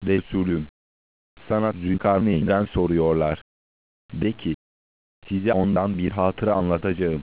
Resulüm, sana Zülkarneyn'den soruyorlar. De ki, size ondan bir hatıra anlatacağım.